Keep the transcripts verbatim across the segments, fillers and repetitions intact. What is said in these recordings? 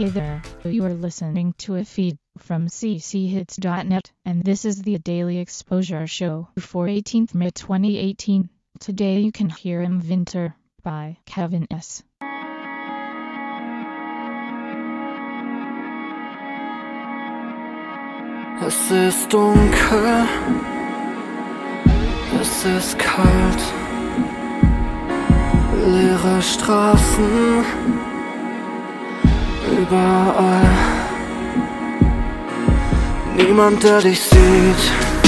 Hey there, you are listening to a feed from c c hits dot net, and this is the Daily Exposure Show for eighteenth May twenty eighteen. Today you can hear Im Winter by Kevin S. Es ist dunkel, es ist kalt, leere Straßen überall. Niemand, der dich sieht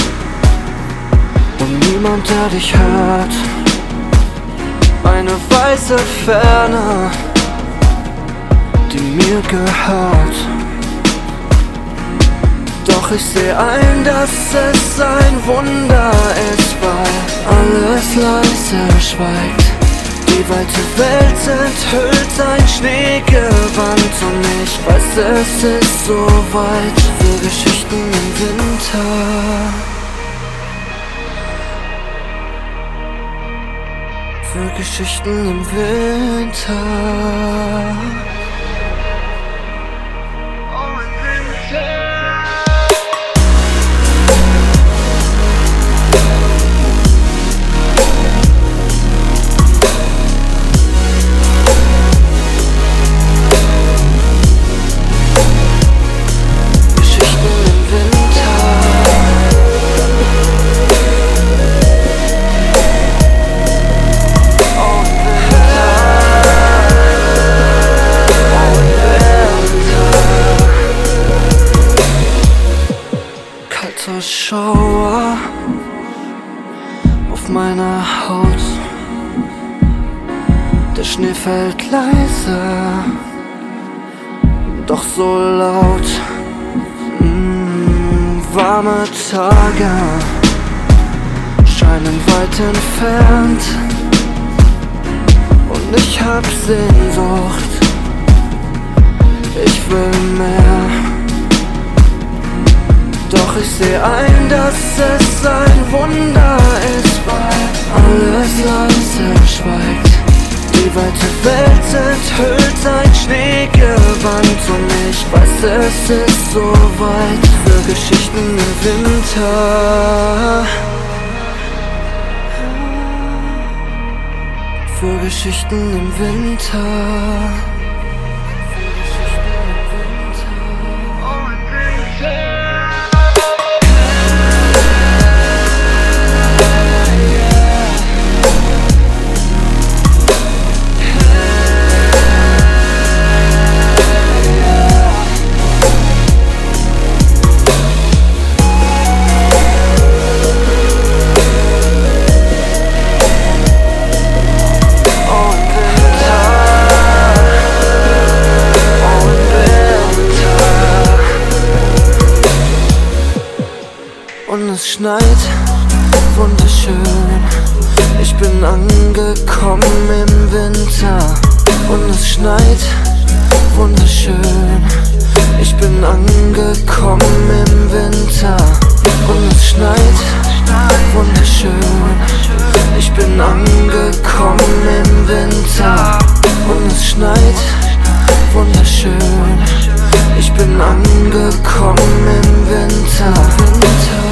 und niemand, der dich hört. Eine weiße Ferne, die mir gehört. Doch ich seh ein, dass es ein Wunder ist, weil alles leise schweigt. Die weite Welt enthüllt ein Schneegewand und ich weiß, es ist so weit für Geschichten im Winter. Für Geschichten im Winter. Schauer auf meiner Haut, der Schnee fällt leise, doch so laut. mm, Warme Tage scheinen weit entfernt und ich hab Sehnsucht, ich will mehr. Doch ich seh ein, dass es ein Wunder ist, weil alles leise schweigt. Die weite Welt enthüllt ein Schneegewand und ich weiß, es ist so weit für Geschichten im Winter. Für Geschichten im Winter. Und es schneit, wunderschön. Ich bin angekommen im Winter. Und es schneit, wunderschön. Ich bin angekommen im Winter. Und es schneit, wunderschön. Ich bin angekommen im Winter. Und es schneit, wunderschön. Ich bin angekommen im Winter. Winter.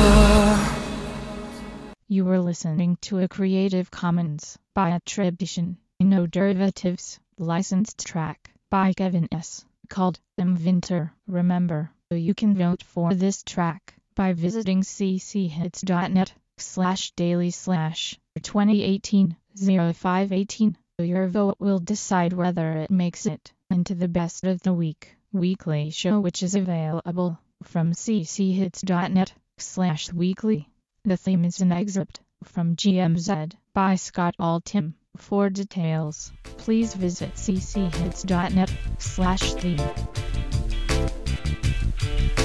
You were listening to a Creative Commons by attribution, no derivatives, licensed track by Kevin S. called Im Winter. Remember, you can vote for this track by visiting c c hits dot net slash daily slash twenty eighteen oh five eighteen. Your vote will decide whether it makes it into the best of the week weekly show, which is available from c c hits dot net slash weekly. The theme is an excerpt from G M Z by Scott Altham. For details, please visit c c hits dot net slash theme.